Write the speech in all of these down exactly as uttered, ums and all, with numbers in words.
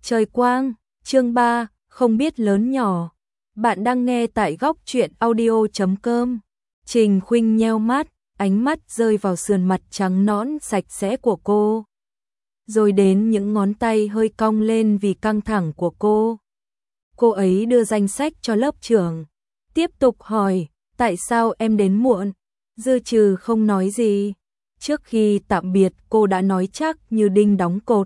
Trời quang, chương ba, không biết lớn nhỏ. Bạn đang nghe tại góc truyện audio chấm com. Trình Khuynh nheo mắt, ánh mắt rơi vào sườn mặt trắng nõn sạch sẽ của cô. Rồi đến những ngón tay hơi cong lên vì căng thẳng của cô. Cô ấy đưa danh sách cho lớp trưởng. Tiếp tục hỏi, tại sao em đến muộn? Dư Trừ không nói gì. Trước khi tạm biệt cô đã nói chắc như đinh đóng cột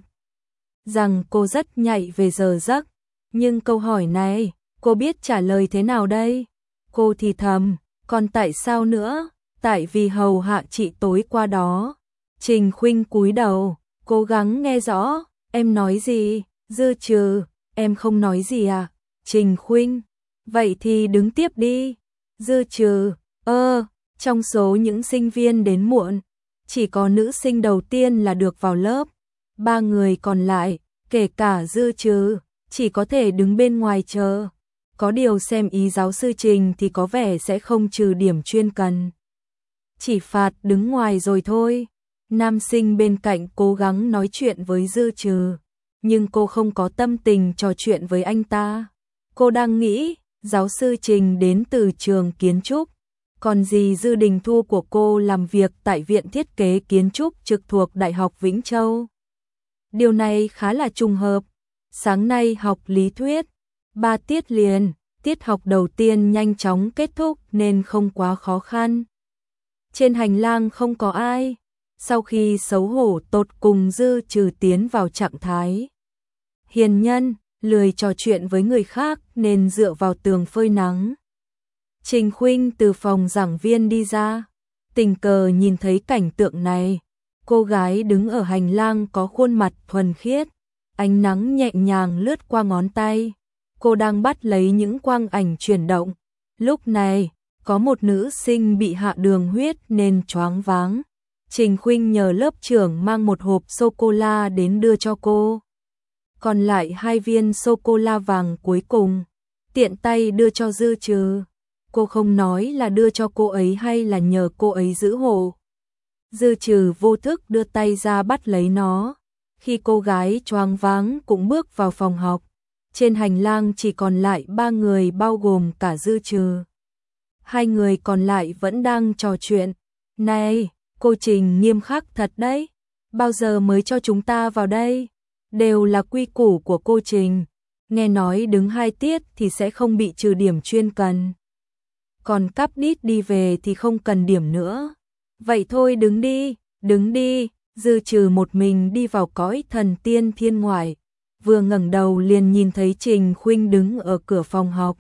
rằng cô rất nhạy về giờ giấc. Nhưng câu hỏi này, cô biết trả lời thế nào đây? Cô thì thầm, còn tại sao nữa? Tại vì hầu hạ chị tối qua đó. Trình Khuynh cúi đầu, cố gắng nghe rõ, em nói gì? Dư Trừ, em không nói gì à? Trình Khuynh, vậy thì đứng tiếp đi. Dư Trừ, ơ, trong số những sinh viên đến muộn, chỉ có nữ sinh đầu tiên là được vào lớp. Ba người còn lại, kể cả Dư Trừ, chỉ có thể đứng bên ngoài chờ. Có điều xem ý giáo sư Trình thì có vẻ sẽ không trừ điểm chuyên cần. Chỉ phạt đứng ngoài rồi thôi. Nam sinh bên cạnh cố gắng nói chuyện với Dư Trừ, nhưng cô không có tâm tình trò chuyện với anh ta. Cô đang nghĩ, giáo sư Trình đến từ trường kiến trúc, còn dì Dư Đình Thu của cô làm việc tại Viện Thiết kế Kiến trúc trực thuộc Đại học Vĩnh Châu. Điều này khá là trùng hợp. Sáng nay học lý thuyết, ba tiết liền, tiết học đầu tiên nhanh chóng kết thúc nên không quá khó khăn. Trên hành lang không có ai. Sau khi xấu hổ tột cùng, Dư Trừ tiến vào trạng thái hiền nhân, lười trò chuyện với người khác nên dựa vào tường phơi nắng. Trình Khuynh từ phòng giảng viên đi ra, tình cờ nhìn thấy cảnh tượng này. Cô gái đứng ở hành lang có khuôn mặt thuần khiết, ánh nắng nhẹ nhàng lướt qua ngón tay. Cô đang bắt lấy những quang ảnh chuyển động. Lúc này, có một nữ sinh bị hạ đường huyết nên choáng váng. Trình Khuynh nhờ lớp trưởng mang một hộp sô-cô-la đến đưa cho cô. Còn lại hai viên sô-cô-la vàng cuối cùng, tiện tay đưa cho Dư Trừ. Cô không nói là đưa cho cô ấy hay là nhờ cô ấy giữ hộ. Dư Trừ vô thức đưa tay ra bắt lấy nó. Khi cô gái choáng váng cũng bước vào phòng học, trên hành lang chỉ còn lại ba người bao gồm cả Dư Trừ. Hai người còn lại vẫn đang trò chuyện. Này, cô Trình nghiêm khắc thật đấy. Bao giờ mới cho chúng ta vào đây? Đều là quy củ của cô Trình. Nghe nói đứng hai tiết thì sẽ không bị trừ điểm chuyên cần. Còn cắp đít đi về thì không cần điểm nữa. Vậy thôi đứng đi, đứng đi. Dư Trừ một mình đi vào cõi thần tiên thiên ngoại. Vừa ngẩng đầu liền nhìn thấy Trình Khuynh đứng ở cửa phòng học.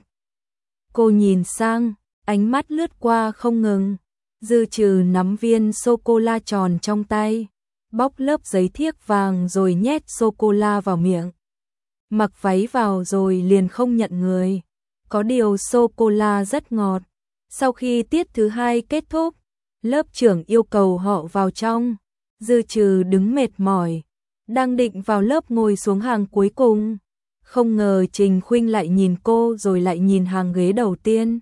Cô nhìn sang, ánh mắt lướt qua không ngừng. Dư Trừ nắm viên sô-cô-la tròn trong tay, bóc lớp giấy thiếc vàng rồi nhét sô-cô-la vào miệng. Mặc váy vào rồi liền không nhận người. Có điều sô-cô-la rất ngọt. Sau khi tiết thứ hai kết thúc, lớp trưởng yêu cầu họ vào trong. Dư Trừ đứng mệt mỏi, đang định vào lớp ngồi xuống hàng cuối cùng. Không ngờ Trình Khuynh lại nhìn cô rồi lại nhìn hàng ghế đầu tiên.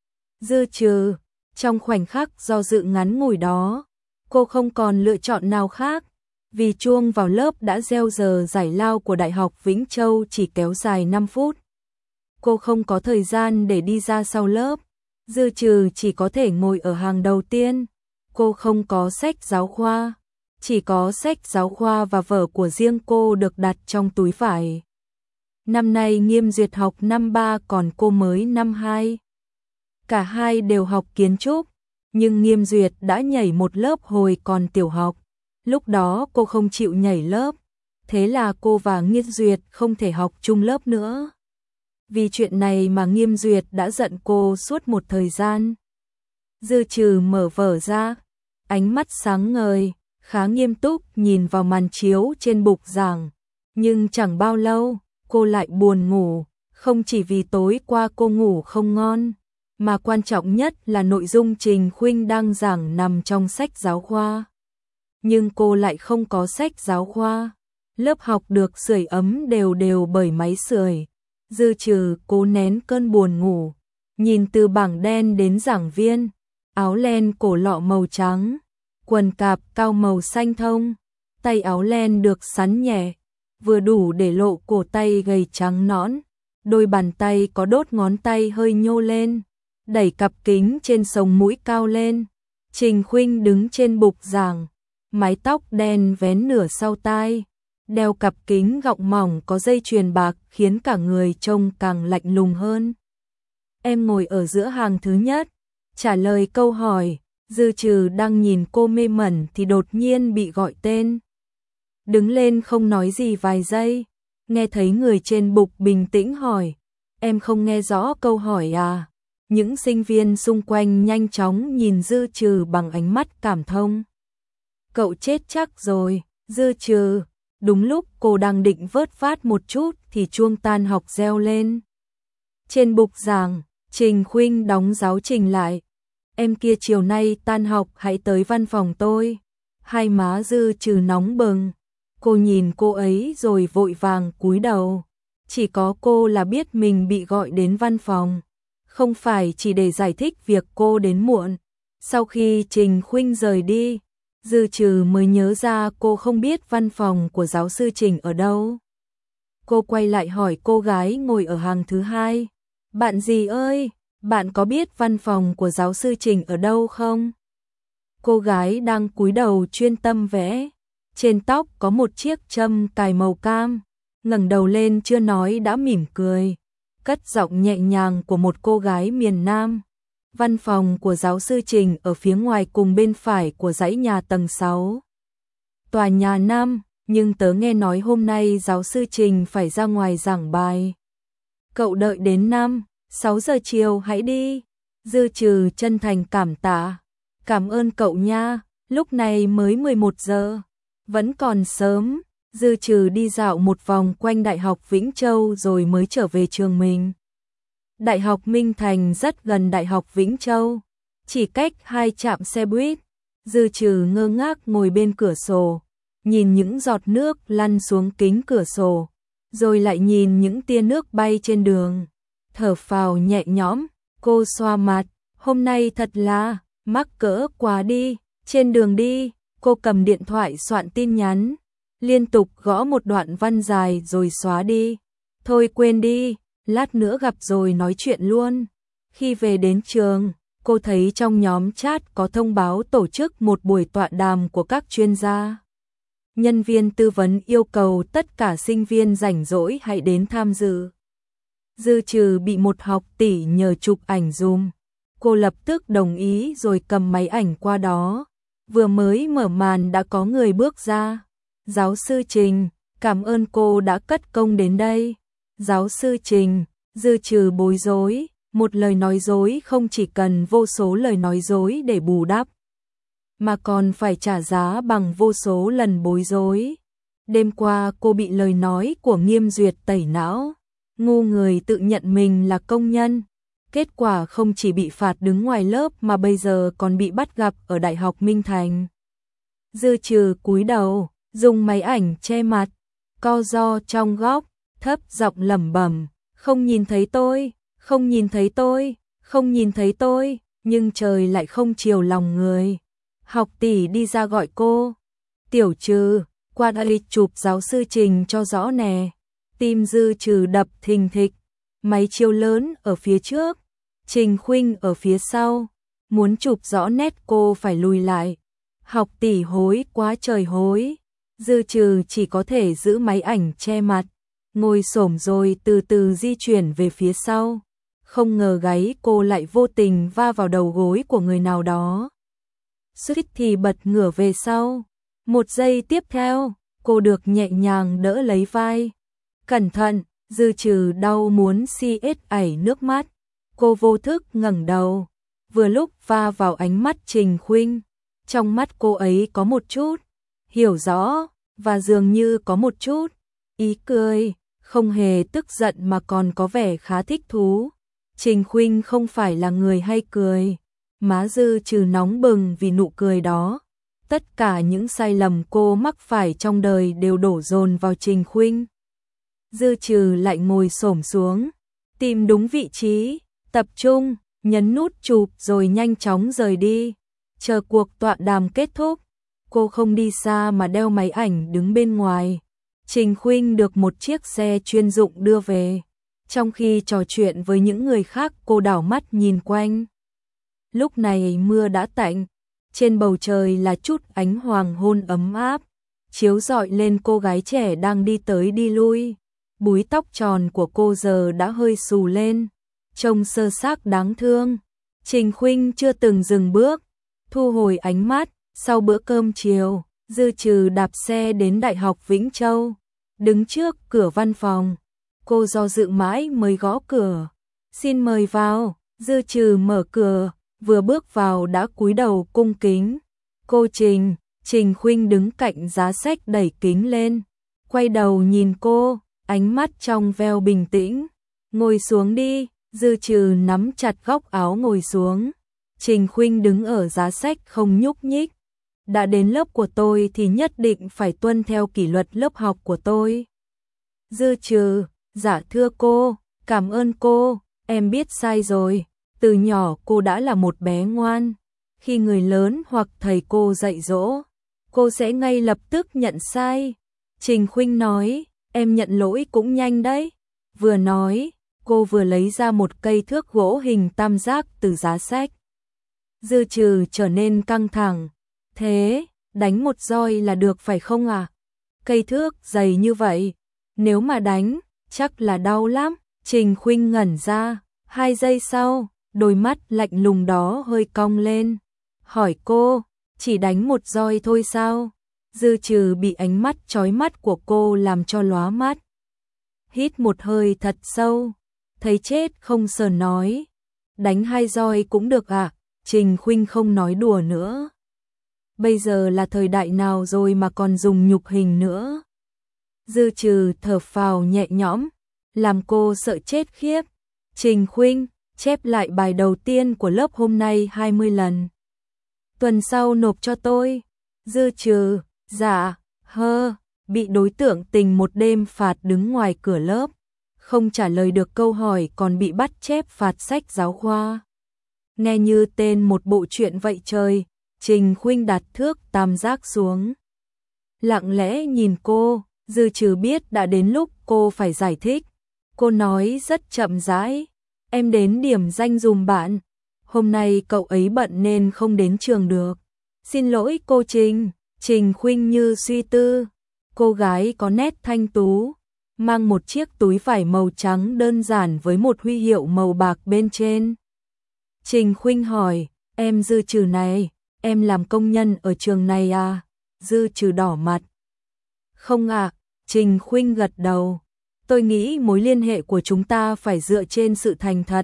Dư Trừ, trong khoảnh khắc do dự ngắn ngủi đó, cô không còn lựa chọn nào khác. Vì chuông vào lớp đã reo giờ giải lao của Đại học Vĩnh Châu chỉ kéo dài năm phút. Cô không có thời gian để đi ra sau lớp. Dư Trừ chỉ có thể ngồi ở hàng đầu tiên. Cô không có sách giáo khoa. Chỉ có sách giáo khoa và vở của riêng cô được đặt trong túi vải. Năm nay Nghiêm Duyệt học năm ba còn cô mới năm hai. Cả hai đều học kiến trúc, nhưng Nghiêm Duyệt đã nhảy một lớp hồi còn tiểu học. Lúc đó cô không chịu nhảy lớp, thế là cô và Nghiêm Duyệt không thể học chung lớp nữa. Vì chuyện này mà Nghiêm Duyệt đã giận cô suốt một thời gian. Dư Trừ mở vở ra, ánh mắt sáng ngời, khá nghiêm túc nhìn vào màn chiếu trên bục giảng. Nhưng chẳng bao lâu, cô lại buồn ngủ, không chỉ vì tối qua cô ngủ không ngon, mà quan trọng nhất là nội dung Trình Khuynh đang giảng nằm trong sách giáo khoa. Nhưng cô lại không có sách giáo khoa. Lớp học được sưởi ấm đều đều bởi máy sưởi. Dư Trừ cố nén cơn buồn ngủ, nhìn từ bảng đen đến giảng viên, áo len cổ lọ màu trắng, quần cạp cao màu xanh thông, tay áo len được sắn nhẹ, vừa đủ để lộ cổ tay gầy trắng nõn, đôi bàn tay có đốt ngón tay hơi nhô lên, đẩy cặp kính trên sống mũi cao lên. Trình Khuynh đứng trên bục giảng, mái tóc đen vén nửa sau tai, đeo cặp kính gọng mỏng có dây chuyền bạc khiến cả người trông càng lạnh lùng hơn. Em ngồi ở giữa hàng thứ nhất, trả lời câu hỏi. Dư Trừ đang nhìn cô mê mẩn thì đột nhiên bị gọi tên. Đứng lên không nói gì vài giây, nghe thấy người trên bục bình tĩnh hỏi, em không nghe rõ câu hỏi à? Những sinh viên xung quanh nhanh chóng nhìn Dư Trừ bằng ánh mắt cảm thông. Cậu chết chắc rồi, Dư Trừ. Đúng lúc cô đang định vớt vát một chút thì chuông tan học reo lên. Trên bục giảng, Trình Khuynh đóng giáo trình lại. Em kia chiều nay tan học hãy tới văn phòng tôi. Hai má Dư Trừ nóng bừng. Cô nhìn cô ấy rồi vội vàng cúi đầu. Chỉ có cô là biết mình bị gọi đến văn phòng. Không phải chỉ để giải thích việc cô đến muộn. Sau khi Trình Khuynh rời đi, Dư Trừ mới nhớ ra cô không biết văn phòng của giáo sư Trình ở đâu. Cô quay lại hỏi cô gái ngồi ở hàng thứ hai. Bạn gì ơi, bạn có biết văn phòng của giáo sư Trình ở đâu không? Cô gái đang cúi đầu chuyên tâm vẽ. Trên tóc có một chiếc châm cài màu cam. Ngẩng đầu lên chưa nói đã mỉm cười. Cất giọng nhẹ nhàng của một cô gái miền Nam. Văn phòng của giáo sư Trình ở phía ngoài cùng bên phải của dãy nhà tầng sáu. Tòa nhà năm, nhưng tớ nghe nói hôm nay giáo sư Trình phải ra ngoài giảng bài. Cậu đợi đến năm, sáu giờ chiều hãy đi. Dư Trừ chân thành cảm tạ. Cảm ơn cậu nha, lúc này mới mười một giờ. Vẫn còn sớm. Dư Trừ đi dạo một vòng quanh Đại học Vĩnh Châu rồi mới trở về trường mình. Đại học Minh Thành rất gần Đại học Vĩnh Châu, chỉ cách hai trạm xe buýt. Dư Trừ ngơ ngác ngồi bên cửa sổ, nhìn những giọt nước lăn xuống kính cửa sổ, rồi lại nhìn những tia nước bay trên đường. Thở phào nhẹ nhõm, cô xoa mặt, hôm nay thật là mắc cỡ quá đi. Trên đường đi, cô cầm điện thoại soạn tin nhắn, liên tục gõ một đoạn văn dài rồi xóa đi. Thôi quên đi, lát nữa gặp rồi nói chuyện luôn. Khi về đến trường, cô thấy trong nhóm chat có thông báo tổ chức một buổi tọa đàm của các chuyên gia. Nhân viên tư vấn yêu cầu tất cả sinh viên rảnh rỗi hãy đến tham dự. Dư Trừ bị một học tỷ nhờ chụp ảnh dùm. Cô lập tức đồng ý rồi cầm máy ảnh qua đó. Vừa mới mở màn đã có người bước ra. Giáo sư Trình, cảm ơn cô đã cất công đến đây. Giáo sư Trình, Dư Trừ bối rối, một lời nói dối không chỉ cần vô số lời nói dối để bù đắp, mà còn phải trả giá bằng vô số lần bối rối. Đêm qua cô bị lời nói của Nghiêm Duyệt tẩy não, ngu người tự nhận mình là công nhân. Kết quả không chỉ bị phạt đứng ngoài lớp mà bây giờ còn bị bắt gặp ở Đại học Minh Thành. Dư Trừ cúi đầu, dùng máy ảnh che mặt, co ro trong góc, thấp giọng lẩm bẩm, không nhìn thấy tôi, không nhìn thấy tôi, không nhìn thấy tôi, nhưng trời lại không chiều lòng người. Học tỷ đi ra gọi cô. Tiểu Trừ, qua đây chụp giáo sư Trình cho rõ nè. Tim Dư Trừ đập thình thịch, máy chiếu lớn ở phía trước, Trình Khuynh ở phía sau. Muốn chụp rõ nét cô phải lùi lại. Học tỷ hối quá trời hối. Dư Trừ chỉ có thể giữ máy ảnh che mặt, ngồi xổm rồi từ từ di chuyển về phía sau. Không ngờ gáy cô lại vô tình va vào đầu gối của người nào đó. Suýt thì bật ngửa về sau. Một giây tiếp theo, cô được nhẹ nhàng đỡ lấy vai. Cẩn thận, Dư Trừ đau muốn si ết ảy nước mắt. Cô vô thức ngẩng đầu, vừa lúc va vào ánh mắt Trình Khuynh. Trong mắt cô ấy có một chút hiểu rõ, và dường như có một chút ý cười, không hề tức giận mà còn có vẻ khá thích thú. Trình Khuynh không phải là người hay cười. Má Dư Trừ nóng bừng vì nụ cười đó. Tất cả những sai lầm cô mắc phải trong đời đều đổ dồn vào Trình Khuynh. Dư Trừ lại ngồi xổm xuống, tìm đúng vị trí, tập trung, nhấn nút chụp rồi nhanh chóng rời đi. Chờ cuộc tọa đàm kết thúc, cô không đi xa mà đeo máy ảnh đứng bên ngoài. Trình Khuynh được một chiếc xe chuyên dụng đưa về. Trong khi trò chuyện với những người khác, cô đảo mắt nhìn quanh. Lúc này mưa đã tạnh, trên bầu trời là chút ánh hoàng hôn ấm áp, chiếu rọi lên cô gái trẻ đang đi tới đi lui. Búi tóc tròn của cô giờ đã hơi xù lên, trông sơ xác đáng thương. Trình Khuynh chưa từng dừng bước, thu hồi ánh mắt. Sau bữa cơm chiều, Dư Trừ đạp xe đến Đại học Vĩnh Châu, đứng trước cửa văn phòng. Cô do dự mãi mới gõ cửa. Xin mời vào. Dư Trừ mở cửa, vừa bước vào đã cúi đầu cung kính. Cô Trình. Trình Khuynh đứng cạnh giá sách đẩy kính lên, quay đầu nhìn cô, ánh mắt trong veo bình tĩnh. Ngồi xuống đi. Dư Trừ nắm chặt góc áo ngồi xuống. Trình Khuynh đứng ở giá sách không nhúc nhích. Đã đến lớp của tôi thì nhất định phải tuân theo kỷ luật lớp học của tôi. Dư Trừ, dạ thưa cô, cảm ơn cô, em biết sai rồi. Từ nhỏ cô đã là một bé ngoan. Khi người lớn hoặc thầy cô dạy dỗ, cô sẽ ngay lập tức nhận sai. Trình Khuynh nói, em nhận lỗi cũng nhanh đấy. Vừa nói, cô vừa lấy ra một cây thước gỗ hình tam giác từ giá sách. Dư Trừ trở nên căng thẳng. Thế, đánh một roi là được phải không à? Cây thước dày như vậy, nếu mà đánh, chắc là đau lắm. Trình Khuynh ngẩn ra, hai giây sau, đôi mắt lạnh lùng đó hơi cong lên. Hỏi cô, chỉ đánh một roi thôi sao? Dư Trừ bị ánh mắt chói mắt của cô làm cho lóa mắt. Hít một hơi thật sâu, thấy chết không sờn nói. Đánh hai roi cũng được à? Trình Khuynh không nói đùa nữa. Bây giờ là thời đại nào rồi mà còn dùng nhục hình nữa? Dư Trừ thở phào nhẹ nhõm, làm cô sợ chết khiếp. Trình Khuynh, chép lại bài đầu tiên của lớp hôm nay hai mươi lần. Tuần sau nộp cho tôi. Dư Trừ, dạ, hơ, bị đối tượng tình một đêm phạt đứng ngoài cửa lớp. Không trả lời được câu hỏi còn bị bắt chép phạt sách giáo khoa. Nghe như tên một bộ truyện vậy trời. Trình Khuynh đặt thước tam giác xuống, lặng lẽ nhìn cô. Dư Trừ biết đã đến lúc cô phải giải thích. Cô nói rất chậm rãi, em đến điểm danh dùm bạn. Hôm nay cậu ấy bận nên không đến trường được. Xin lỗi cô Trình. Trình Khuynh như suy tư. Cô gái có nét thanh tú, mang một chiếc túi vải màu trắng đơn giản với một huy hiệu màu bạc bên trên. Trình Khuynh hỏi, em Dư Trừ này, em làm công nhân ở trường này à? Dư Trừ đỏ mặt. Không ạ. À. Trình Khuynh gật đầu. Tôi nghĩ mối liên hệ của chúng ta phải dựa trên sự thành thật.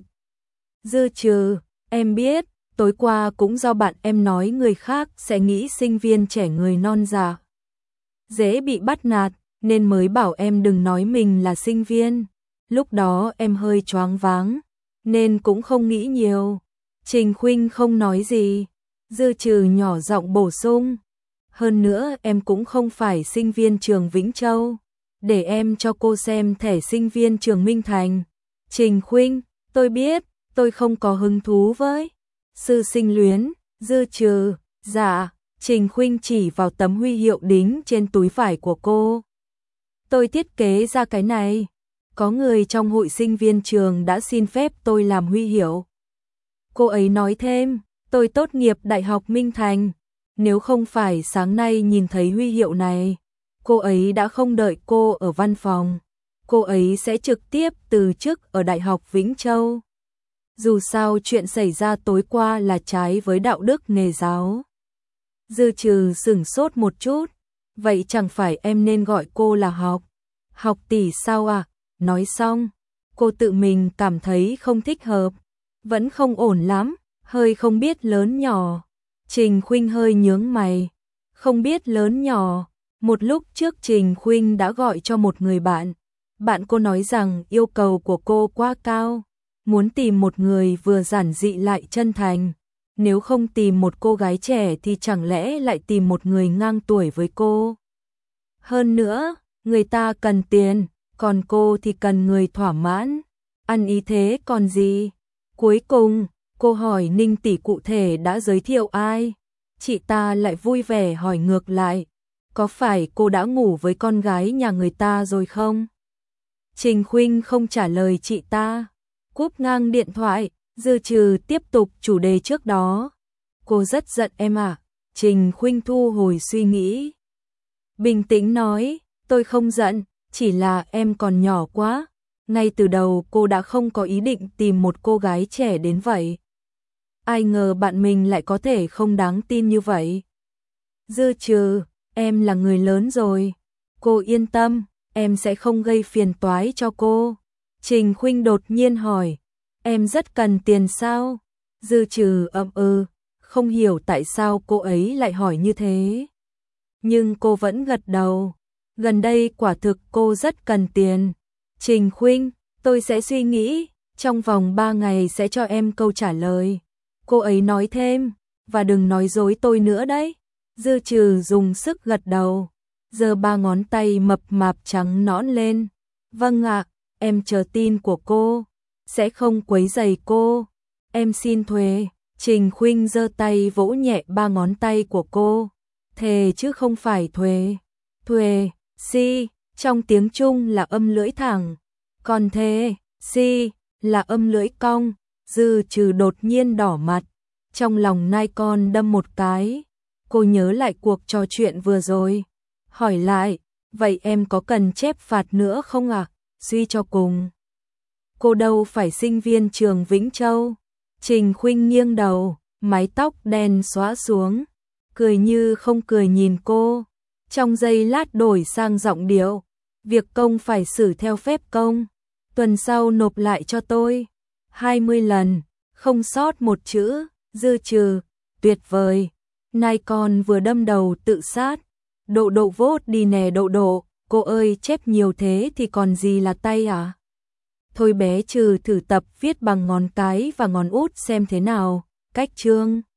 Dư Trừ, em biết, tối qua cũng do bạn em nói người khác sẽ nghĩ sinh viên trẻ người non dạ, dễ bị bắt nạt, nên mới bảo em đừng nói mình là sinh viên. Lúc đó em hơi choáng váng, nên cũng không nghĩ nhiều. Trình Khuynh không nói gì. Dư Trừ nhỏ giọng bổ sung. Hơn nữa em cũng không phải sinh viên trường Vĩnh Châu. Để em cho cô xem thẻ sinh viên trường Minh Thành. Trình Khuynh, tôi biết, tôi không có hứng thú với sư sinh luyến. Dư Trừ, dạ. Trình Khuynh chỉ vào tấm huy hiệu đính trên túi vải của cô. Tôi thiết kế ra cái này. Có người trong hội sinh viên trường đã xin phép tôi làm huy hiệu. Cô ấy nói thêm, tôi tốt nghiệp Đại học Minh Thành. Nếu không phải sáng nay nhìn thấy huy hiệu này, cô ấy đã không đợi cô ở văn phòng. Cô ấy sẽ trực tiếp từ chức ở Đại học Vĩnh Châu. Dù sao chuyện xảy ra tối qua là trái với đạo đức nghề giáo. Dư Trừ sửng sốt một chút. Vậy chẳng phải em nên gọi cô là Học? Học tỷ sao à? Nói xong, cô tự mình cảm thấy không thích hợp. Vẫn không ổn lắm, hơi không biết lớn nhỏ. Trình Khuynh hơi nhướng mày. Không biết lớn nhỏ. Một lúc trước Trình Khuynh đã gọi cho một người bạn. Bạn cô nói rằng yêu cầu của cô quá cao. Muốn tìm một người vừa giản dị lại chân thành. Nếu không tìm một cô gái trẻ thì chẳng lẽ lại tìm một người ngang tuổi với cô. Hơn nữa, người ta cần tiền, còn cô thì cần người thỏa mãn. Ăn ý thế còn gì. Cuối cùng, cô hỏi Ninh tỷ cụ thể đã giới thiệu ai. Chị ta lại vui vẻ hỏi ngược lại. có phải cô đã ngủ với con gái nhà người ta rồi không? Trình Khuynh không trả lời chị ta, cúp ngang điện thoại, Dư Trừ tiếp tục chủ đề trước đó. Cô rất giận em à? Trình Khuynh thu hồi suy nghĩ, bình tĩnh nói, tôi không giận, chỉ là em còn nhỏ quá. Ngay từ đầu cô đã không có ý định tìm một cô gái trẻ đến vậy. Ai ngờ bạn mình lại có thể không đáng tin như vậy. Dư Trừ, em là người lớn rồi. Cô yên tâm, em sẽ không gây phiền toái cho cô. Trình Khuynh đột nhiên hỏi, em rất cần tiền sao? Dư Trừ ậm ừ, không hiểu tại sao cô ấy lại hỏi như thế. Nhưng cô vẫn gật đầu, gần đây quả thực cô rất cần tiền. Trình Khuynh, tôi sẽ suy nghĩ, trong vòng ba ngày sẽ cho em câu trả lời. Cô ấy nói thêm, và đừng nói dối tôi nữa đấy. Dư Trừ dùng sức gật đầu, giơ ba ngón tay mập mạp trắng nõn lên. Vâng ạ, em chờ tin của cô, sẽ không quấy rầy cô. Em xin thề. Trình Khuynh giơ tay vỗ nhẹ ba ngón tay của cô. Thề chứ không phải thuê. Thuê, si, trong tiếng Trung là âm lưỡi thẳng, còn thề, si, là âm lưỡi cong. Dư Trừ đột nhiên đỏ mặt, trong lòng nai con đâm một cái. Cô nhớ lại cuộc trò chuyện vừa rồi, hỏi lại, vậy em có cần chép phạt nữa không ạ? À? Suy cho cùng, cô đâu phải sinh viên trường Vĩnh Châu. Trình Khuynh nghiêng đầu, mái tóc đen xõa xuống, cười như không cười nhìn cô. Trong giây lát đổi sang giọng điệu, việc công phải xử theo phép công, tuần sau nộp lại cho tôi hai mươi lần, không sót một chữ. Dư Trừ, tuyệt vời. Nai con vừa đâm đầu tự sát. Độ độ vốt đi nè độ độ, cô ơi chép nhiều thế thì còn gì là tay à? Thôi bé Trừ thử tập viết bằng ngón cái và ngón út xem thế nào. Cách chương